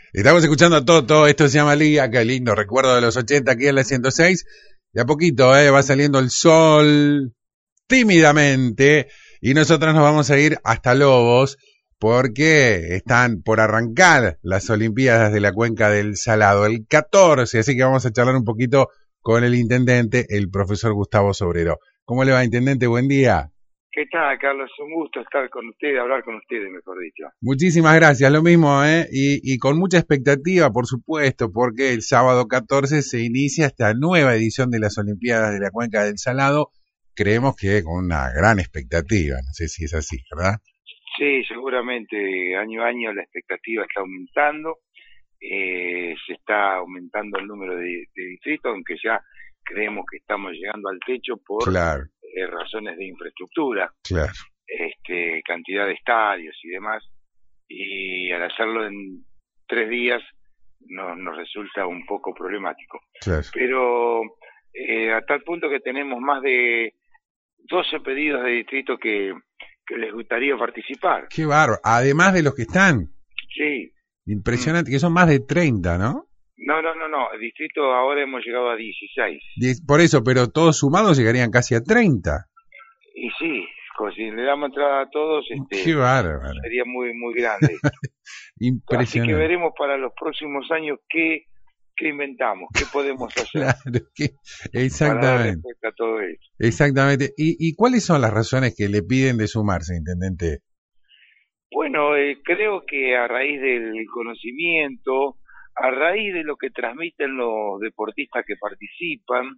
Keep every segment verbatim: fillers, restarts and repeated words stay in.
Estamos escuchando a Toto, esto se llama Liga, qué lindo recuerdo de los ochenta aquí en la ciento seis. De a poquito eh, va saliendo el sol tímidamente y nosotros nos vamos a ir hasta Lobos porque están por arrancar las Olimpiadas de la Cuenca del Salado el catorce, así que vamos a charlar un poquito con el intendente, el profesor Gustavo Sobrero. ¿Cómo le va, intendente? Buen día. ¿Qué tal, Carlos? Un gusto estar con ustedes, hablar con ustedes, mejor dicho. Muchísimas gracias, lo mismo, ¿eh? Y, y con mucha expectativa, por supuesto, porque el sábado catorce se inicia esta nueva edición de las Olimpiadas de la Cuenca del Salado. Creemos que con una gran expectativa, no sé si es así, ¿verdad? Sí, seguramente año a año la expectativa está aumentando, eh, se está aumentando el número de, de distritos, aunque ya creemos que estamos llegando al techo por Claro. eh, razones de infraestructura, Claro. este, cantidad de estadios y demás, y al hacerlo en tres días nos, nos resulta un poco problemático. Claro. Pero eh, a tal punto que tenemos más de doce pedidos de distrito que, que les gustaría participar. Qué bárbaro, además de los que están. Sí. Impresionante, mm. que son más de treinta, ¿no? No, no, no, no, el distrito ahora hemos llegado a dieciséis. Por eso, pero todos sumados llegarían casi a treinta. Y sí, si le damos entrada a todos, este, qué bárbaro, sería muy, muy grande. Impresionante. Así que veremos para los próximos años qué, qué inventamos, qué podemos hacer. Claro, que, exactamente. Para dar respuesta a todo esto. Exactamente. ¿Y, ¿Y cuáles son las razones que le piden de sumarse, intendente? Bueno, eh, creo que a raíz del conocimiento, a raíz de lo que transmiten los deportistas que participan,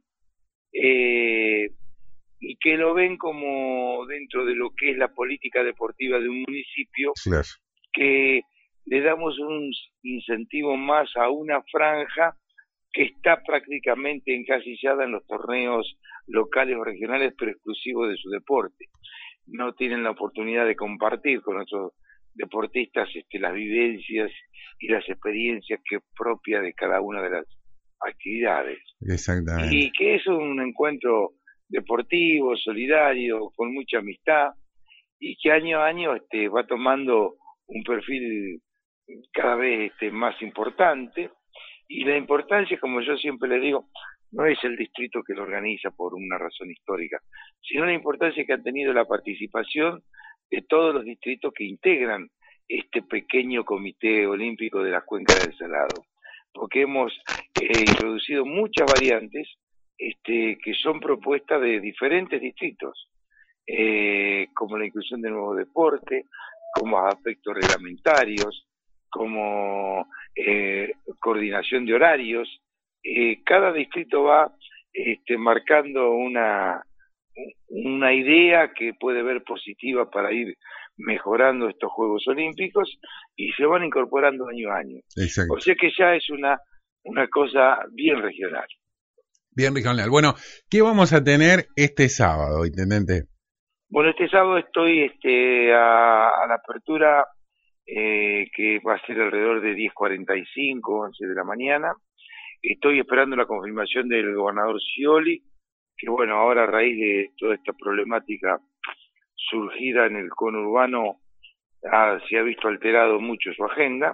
eh, y que lo ven como dentro de lo que es la política deportiva de un municipio, claro. que le damos un incentivo más a una franja que está prácticamente encasillada en los torneos locales o regionales, pero exclusivos de su deporte. No tienen la oportunidad de compartir con otros deportistas este, las vivencias y las experiencias que es propia de cada una de las actividades. Exactamente. Y que es un encuentro deportivo, solidario, con mucha amistad, y que año a año este, va tomando un perfil cada vez este, más importante. Y la importancia, como yo siempre le digo, no es el distrito que lo organiza por una razón histórica, sino la importancia que ha tenido la participación de todos los distritos que integran este pequeño comité olímpico de la Cuenca del Salado, porque hemos eh, introducido muchas variantes este, que son propuestas de diferentes distritos, eh, como la inclusión de nuevos deportes, como aspectos reglamentarios, como eh, coordinación de horarios. Eh, cada distrito va este, marcando una una idea que puede ver positiva para ir mejorando estos Juegos Olímpicos y se van incorporando año a año. Exacto. O sea que ya es una una cosa bien regional. Bien regional. Bueno, ¿qué vamos a tener este sábado, intendente? Bueno, este sábado estoy este, a, a la apertura eh, que va a ser alrededor de diez cuarenta y cinco, once de la mañana. Estoy esperando la confirmación del gobernador Scioli, que bueno, ahora a raíz de toda esta problemática surgida en el conurbano ah, se ha visto alterado mucho su agenda.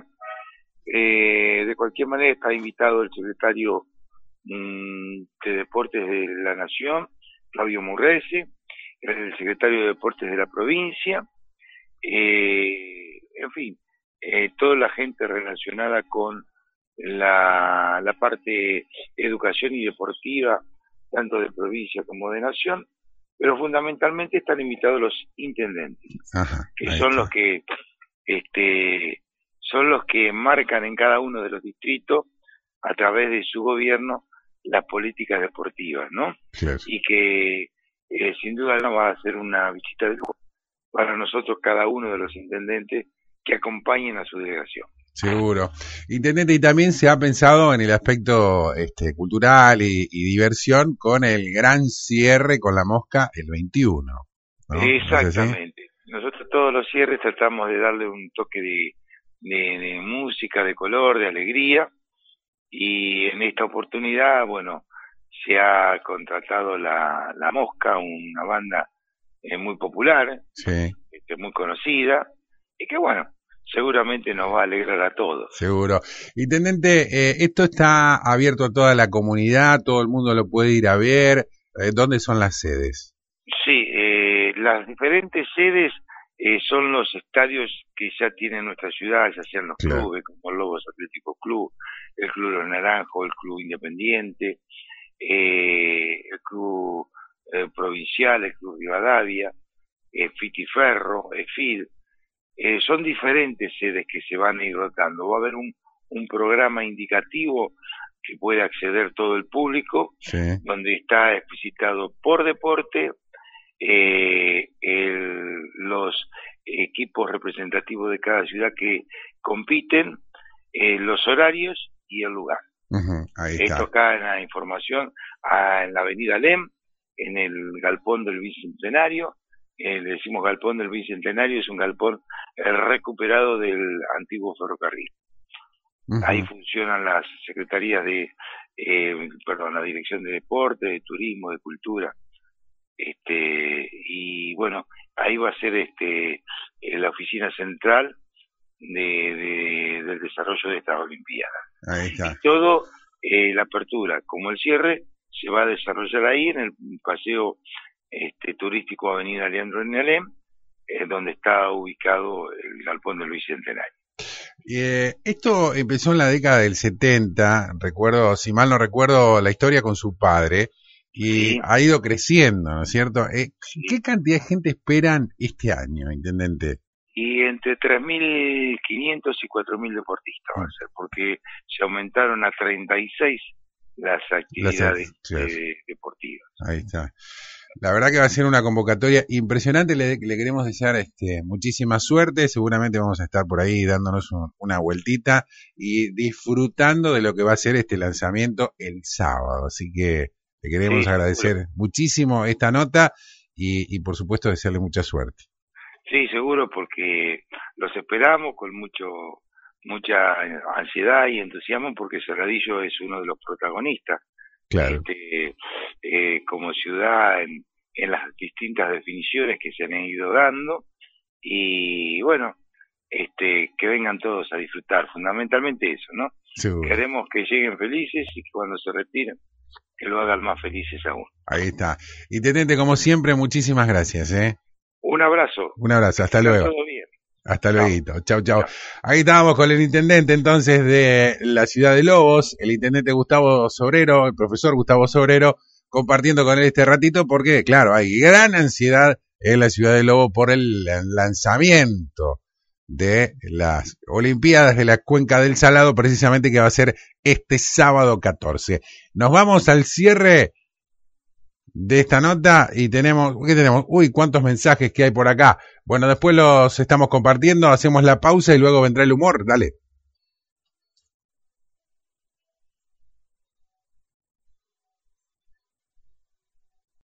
Eh, de cualquier manera está invitado el secretario mmm, de Deportes de la Nación, Flavio Murrese, el secretario de Deportes de la provincia, eh, en fin, eh, toda la gente relacionada con la, la parte de educación y deportiva, tanto de provincia como de nación, pero fundamentalmente están invitados los intendentes, Ajá, que son está. los que este son los que marcan en cada uno de los distritos a través de su gobierno las políticas deportivas, ¿no? Claro. Y que eh, sin duda no va a ser una visita de lujo para nosotros cada uno de los intendentes que acompañen a su delegación. Seguro. Intendente, y también se ha pensado en el aspecto este, cultural y, y diversión con el gran cierre con la mosca el veintiuno, ¿no? Exactamente. ¿No es así? Nosotros todos los cierres tratamos de darle un toque de, de, de música, de color, de alegría, y en esta oportunidad, bueno, se ha contratado la, la Mosca, una banda eh, muy popular, sí. este, muy conocida, y que bueno, seguramente nos va a alegrar a todos. Seguro. Intendente, eh, esto está abierto a toda la comunidad, todo el mundo lo puede ir a ver. Eh, ¿Dónde son las sedes? Sí, eh, las diferentes sedes eh, son los estadios que ya tiene nuestra ciudad, ya sean los Claro. clubes, como el Lobos Atlético Club, el Club Los Naranjos, el Club Independiente, eh, el Club eh, Provincial, el Club Rivadavia, eh, Fitiferro, EFID. Eh, son diferentes sedes que se van a ir rotando. Va a haber un, un programa indicativo que puede acceder todo el público, Sí. donde está explicitado por deporte, eh, el, los equipos representativos de cada ciudad que compiten, eh, los horarios y el lugar. Uh-huh, ahí está. Esto acá en la información, a, en la avenida Lem, en el galpón del Bicentenario. Eh, le decimos galpón del Bicentenario, es un galpón eh, recuperado del antiguo ferrocarril. Uh-huh. Ahí funcionan las secretarías de, eh, perdón, la Dirección de Deporte, de Turismo, de Cultura. Este, y bueno, ahí va a ser este eh, la oficina central de, de, del desarrollo de esta Olimpiada. Ahí está. Y todo, eh, la apertura como el cierre, se va a desarrollar ahí en el paseo este, turístico Avenida Leandro N. eh, donde está ubicado el galpón del Bicentenario. Eh, esto empezó en la década del setenta, recuerdo, si mal no recuerdo, la historia con su padre, y sí. Ha ido creciendo, ¿no es cierto? Eh, sí. ¿Qué cantidad de gente esperan este año, intendente? Y entre tres mil quinientos y cuatro mil deportistas va a ser, porque se aumentaron a treinta y seis las actividades las, eh, deportivas. Ahí está. La verdad que va a ser una convocatoria impresionante, le, le queremos desear este, muchísima suerte, seguramente vamos a estar por ahí dándonos un, una vueltita y disfrutando de lo que va a ser este lanzamiento el sábado, así que le queremos sí, agradecer seguro. muchísimo esta nota y, y por supuesto desearle mucha suerte. Sí, seguro, porque los esperamos con mucho mucha ansiedad y entusiasmo, porque Cerradillo es uno de los protagonistas. Claro. Este, eh, como ciudad en, en las distintas definiciones que se han ido dando, y bueno, este, que vengan todos a disfrutar, fundamentalmente eso, ¿no? Seguro. Queremos que lleguen felices y que cuando se retiren, que lo hagan más felices aún. Ahí está. Intendente, como siempre, muchísimas gracias, ¿eh? Un abrazo. Un abrazo, hasta luego. Todo bien. Hasta luego. Chau, chau. Ahí estábamos con el intendente entonces de la ciudad de Lobos, el intendente Gustavo Sobrero, el profesor Gustavo Sobrero, compartiendo con él este ratito porque, claro, hay gran ansiedad en la ciudad de Lobos por el lanzamiento de las Olimpiadas de la Cuenca del Salado, precisamente que va a ser este sábado catorce. Nos vamos al cierre de esta nota y tenemos, ¿qué tenemos? Uy, cuántos mensajes que hay por acá. Bueno, después los estamos compartiendo, hacemos la pausa y luego vendrá el humor. Dale.